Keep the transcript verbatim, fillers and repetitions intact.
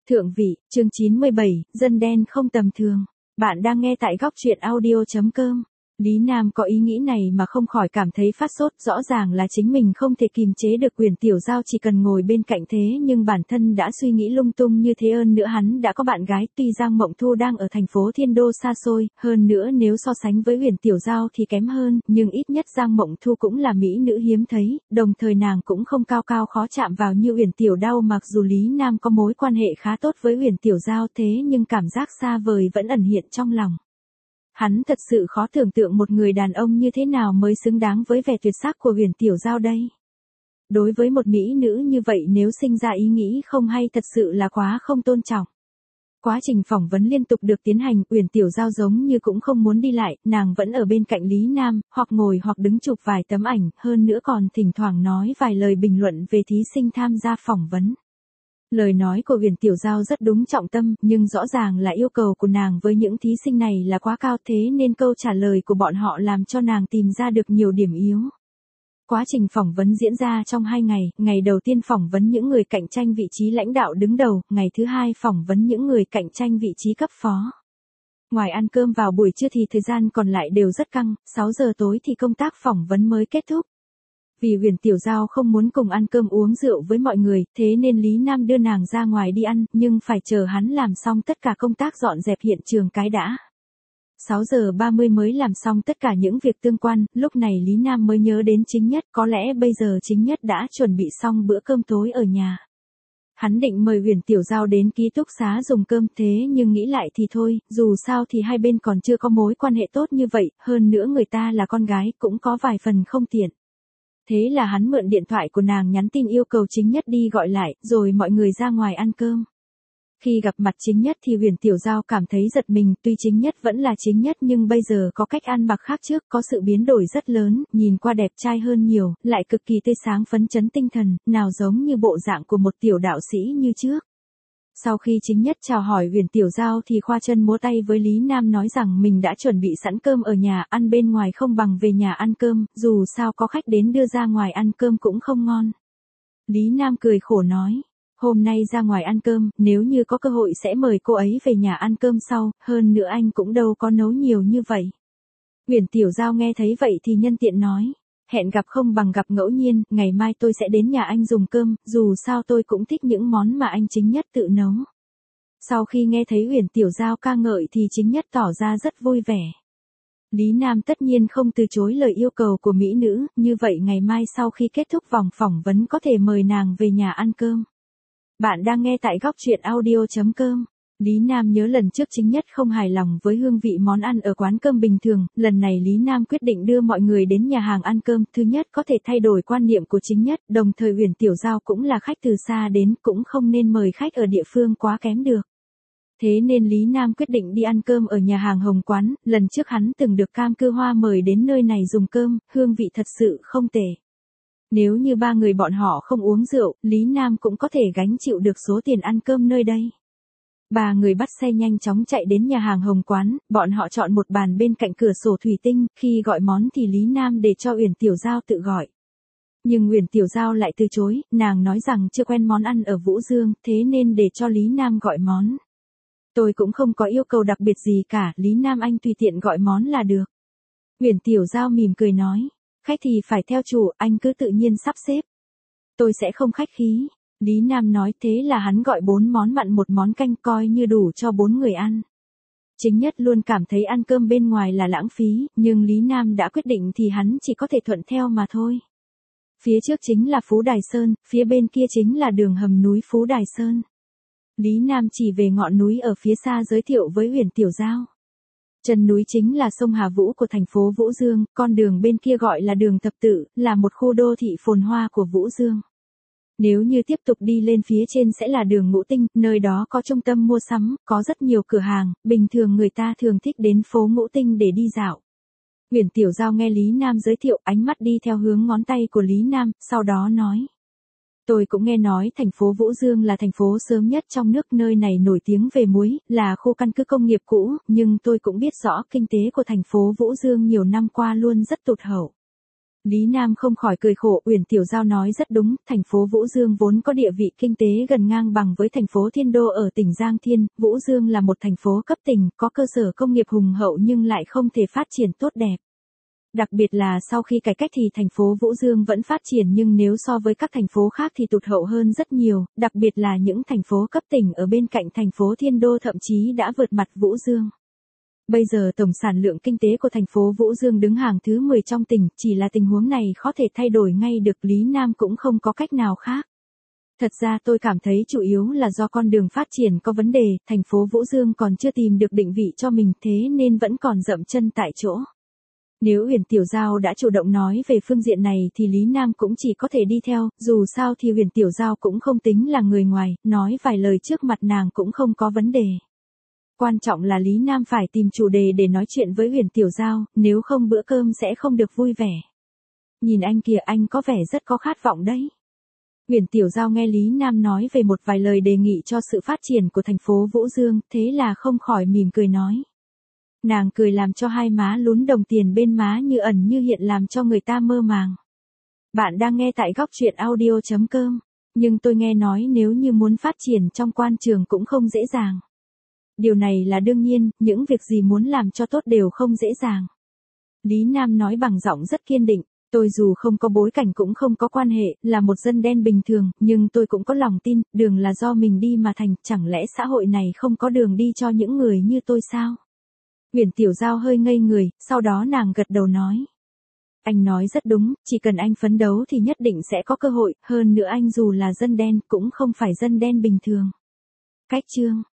Thượng vị, chương chín mươi bảy, dân đen không tầm thường. Bạn đang nghe tại góc truyện audio chấm com. Lý Nam có ý nghĩ này mà không khỏi cảm thấy phát sốt, rõ ràng là chính mình không thể kìm chế được Uyển Tiểu Giao chỉ cần ngồi bên cạnh thế nhưng bản thân đã suy nghĩ lung tung như thế. Hơn nữa hắn đã có bạn gái, tuy Giang Mộng Thu đang ở thành phố Thiên Đô xa xôi, hơn nữa nếu so sánh với Uyển Tiểu Giao thì kém hơn, nhưng ít nhất Giang Mộng Thu cũng là mỹ nữ hiếm thấy, đồng thời nàng cũng không cao cao khó chạm vào như Uyển Tiểu Đao. Mặc dù Lý Nam có mối quan hệ khá tốt với Uyển Tiểu Giao thế nhưng cảm giác xa vời vẫn ẩn hiện trong lòng. Hắn thật sự khó tưởng tượng một người đàn ông như thế nào mới xứng đáng với vẻ tuyệt sắc của Uyển Tiểu Giao đây. Đối với một mỹ nữ như vậy nếu sinh ra ý nghĩ không hay thật sự là quá không tôn trọng. Quá trình phỏng vấn liên tục được tiến hành, Uyển Tiểu Giao giống như cũng không muốn đi lại, nàng vẫn ở bên cạnh Lý Nam, hoặc ngồi hoặc đứng chụp vài tấm ảnh, hơn nữa còn thỉnh thoảng nói vài lời bình luận về thí sinh tham gia phỏng vấn. Lời nói của Uyển Tiểu Giao rất đúng trọng tâm, nhưng rõ ràng là yêu cầu của nàng với những thí sinh này là quá cao, thế nên câu trả lời của bọn họ làm cho nàng tìm ra được nhiều điểm yếu. Quá trình phỏng vấn diễn ra trong hai ngày, ngày đầu tiên phỏng vấn những người cạnh tranh vị trí lãnh đạo đứng đầu, ngày thứ hai phỏng vấn những người cạnh tranh vị trí cấp phó. Ngoài ăn cơm vào buổi trưa thì thời gian còn lại đều rất căng, sáu giờ tối thì công tác phỏng vấn mới kết thúc. Vì Uyển Tiểu Giao không muốn cùng ăn cơm uống rượu với mọi người, thế nên Lý Nam đưa nàng ra ngoài đi ăn, nhưng phải chờ hắn làm xong tất cả công tác dọn dẹp hiện trường cái đã. sáu giờ ba mươi mới làm xong tất cả những việc tương quan, lúc này Lý Nam mới nhớ đến Chính Nhất, có lẽ bây giờ Chính Nhất đã chuẩn bị xong bữa cơm tối ở nhà. Hắn định mời Uyển Tiểu Giao đến ký túc xá dùng cơm, thế nhưng nghĩ lại thì thôi, dù sao thì hai bên còn chưa có mối quan hệ tốt như vậy, hơn nữa người ta là con gái cũng có vài phần không tiện. Thế là hắn mượn điện thoại của nàng nhắn tin yêu cầu Chính Nhất đi gọi lại, rồi mọi người ra ngoài ăn cơm. Khi gặp mặt Chính Nhất thì Uyển Tiểu Giao cảm thấy giật mình, tuy Chính Nhất vẫn là Chính Nhất nhưng bây giờ có cách ăn mặc khác trước, có sự biến đổi rất lớn, nhìn qua đẹp trai hơn nhiều, lại cực kỳ tươi sáng phấn chấn tinh thần, nào giống như bộ dạng của một tiểu đạo sĩ như trước. Sau khi Chính Nhất chào hỏi Uyển Tiểu Giao thì khoa chân múa tay với Lý Nam nói rằng mình đã chuẩn bị sẵn cơm ở nhà, ăn bên ngoài không bằng về nhà ăn cơm, dù sao có khách đến đưa ra ngoài ăn cơm cũng không ngon. Lý Nam cười khổ nói, hôm nay ra ngoài ăn cơm, nếu như có cơ hội sẽ mời cô ấy về nhà ăn cơm sau, hơn nữa anh cũng đâu có nấu nhiều như vậy. Uyển Tiểu Giao nghe thấy vậy thì nhân tiện nói, hẹn gặp không bằng gặp ngẫu nhiên, ngày mai tôi sẽ đến nhà anh dùng cơm, dù sao tôi cũng thích những món mà anh Chính Nhất tự nấu. Sau khi nghe thấy Uyển Tiểu Giao ca ngợi thì Chính Nhất tỏ ra rất vui vẻ. Lý Nam tất nhiên không từ chối lời yêu cầu của mỹ nữ, như vậy ngày mai sau khi kết thúc vòng phỏng vấn có thể mời nàng về nhà ăn cơm. Bạn đang nghe tại góc truyện audio chấm com. Lý Nam nhớ lần trước Chính Nhất không hài lòng với hương vị món ăn ở quán cơm bình thường, lần này Lý Nam quyết định đưa mọi người đến nhà hàng ăn cơm, thứ nhất có thể thay đổi quan niệm của Chính Nhất, đồng thời Uyển Tiểu Giao cũng là khách từ xa đến, cũng không nên mời khách ở địa phương quá kém được. Thế nên Lý Nam quyết định đi ăn cơm ở nhà hàng Hồng Quán, lần trước hắn từng được Cam Cư Hoa mời đến nơi này dùng cơm, hương vị thật sự không tệ. Nếu như ba người bọn họ không uống rượu, Lý Nam cũng có thể gánh chịu được số tiền ăn cơm nơi đây. Ba người bắt xe nhanh chóng chạy đến nhà hàng Hồng Quán, bọn họ chọn một bàn bên cạnh cửa sổ thủy tinh, khi gọi món thì Lý Nam để cho Uyển Tiểu Giao tự gọi. Nhưng Uyển Tiểu Giao lại từ chối, nàng nói rằng chưa quen món ăn ở Vũ Dương, thế nên để cho Lý Nam gọi món. Tôi cũng không có yêu cầu đặc biệt gì cả, Lý Nam anh tùy tiện gọi món là được. Uyển Tiểu Giao mỉm cười nói, khách thì phải theo chủ, anh cứ tự nhiên sắp xếp. Tôi sẽ không khách khí. Lý Nam nói, thế là hắn gọi bốn món mặn một món canh coi như đủ cho bốn người ăn. Chính Nhất luôn cảm thấy ăn cơm bên ngoài là lãng phí, nhưng Lý Nam đã quyết định thì hắn chỉ có thể thuận theo mà thôi. Phía trước chính là Phú Đài Sơn, phía bên kia chính là đường hầm núi Phú Đài Sơn. Lý Nam chỉ về ngọn núi ở phía xa giới thiệu với Uyển Tiểu Giao. Chân núi chính là sông Hà Vũ của thành phố Vũ Dương, con đường bên kia gọi là đường Thập Tự, là một khu đô thị phồn hoa của Vũ Dương. Nếu như tiếp tục đi lên phía trên sẽ là đường Ngũ Tinh, nơi đó có trung tâm mua sắm, có rất nhiều cửa hàng, bình thường người ta thường thích đến phố Ngũ Tinh để đi dạo. Uyển Tiểu Giao nghe Lý Nam giới thiệu, ánh mắt đi theo hướng ngón tay của Lý Nam, sau đó nói. Tôi cũng nghe nói thành phố Vũ Dương là thành phố sớm nhất trong nước, nơi này nổi tiếng về muối, là khu căn cứ công nghiệp cũ, nhưng tôi cũng biết rõ kinh tế của thành phố Vũ Dương nhiều năm qua luôn rất tụt hậu. Lý Nam không khỏi cười khổ, Uyển Tiểu Giao nói rất đúng, thành phố Vũ Dương vốn có địa vị kinh tế gần ngang bằng với thành phố Thiên Đô ở tỉnh Giang Thiên, Vũ Dương là một thành phố cấp tỉnh, có cơ sở công nghiệp hùng hậu nhưng lại không thể phát triển tốt đẹp. Đặc biệt là sau khi cải cách thì thành phố Vũ Dương vẫn phát triển nhưng nếu so với các thành phố khác thì tụt hậu hơn rất nhiều, đặc biệt là những thành phố cấp tỉnh ở bên cạnh thành phố Thiên Đô thậm chí đã vượt mặt Vũ Dương. Bây giờ tổng sản lượng kinh tế của thành phố Vũ Dương đứng hàng thứ mười trong tỉnh, chỉ là tình huống này khó thể thay đổi ngay được, Lý Nam cũng không có cách nào khác. Thật ra tôi cảm thấy chủ yếu là do con đường phát triển có vấn đề, thành phố Vũ Dương còn chưa tìm được định vị cho mình thế nên vẫn còn dậm chân tại chỗ. Nếu Uyển Tiểu Giao đã chủ động nói về phương diện này thì Lý Nam cũng chỉ có thể đi theo, dù sao thì Uyển Tiểu Giao cũng không tính là người ngoài, nói vài lời trước mặt nàng cũng không có vấn đề. Quan trọng là Lý Nam phải tìm chủ đề để nói chuyện với Uyển Tiểu Giao, nếu không bữa cơm sẽ không được vui vẻ. Nhìn anh kìa, anh có vẻ rất có khát vọng đấy. Uyển Tiểu Giao nghe Lý Nam nói về một vài lời đề nghị cho sự phát triển của thành phố Vũ Dương, thế là không khỏi mỉm cười nói. Nàng cười làm cho hai má lún đồng tiền bên má như ẩn như hiện làm cho người ta mơ màng. Bạn đang nghe tại góc truyện audio chấm com, nhưng tôi nghe nói nếu như muốn phát triển trong quan trường cũng không dễ dàng. Điều này là đương nhiên, những việc gì muốn làm cho tốt đều không dễ dàng. Lý Nam nói bằng giọng rất kiên định, tôi dù không có bối cảnh cũng không có quan hệ, là một dân đen bình thường, nhưng tôi cũng có lòng tin, đường là do mình đi mà thành, chẳng lẽ xã hội này không có đường đi cho những người như tôi sao? Uyển Tiểu Giao hơi ngây người, sau đó nàng gật đầu nói. Anh nói rất đúng, chỉ cần anh phấn đấu thì nhất định sẽ có cơ hội, hơn nữa anh dù là dân đen cũng không phải dân đen bình thường. Cách chương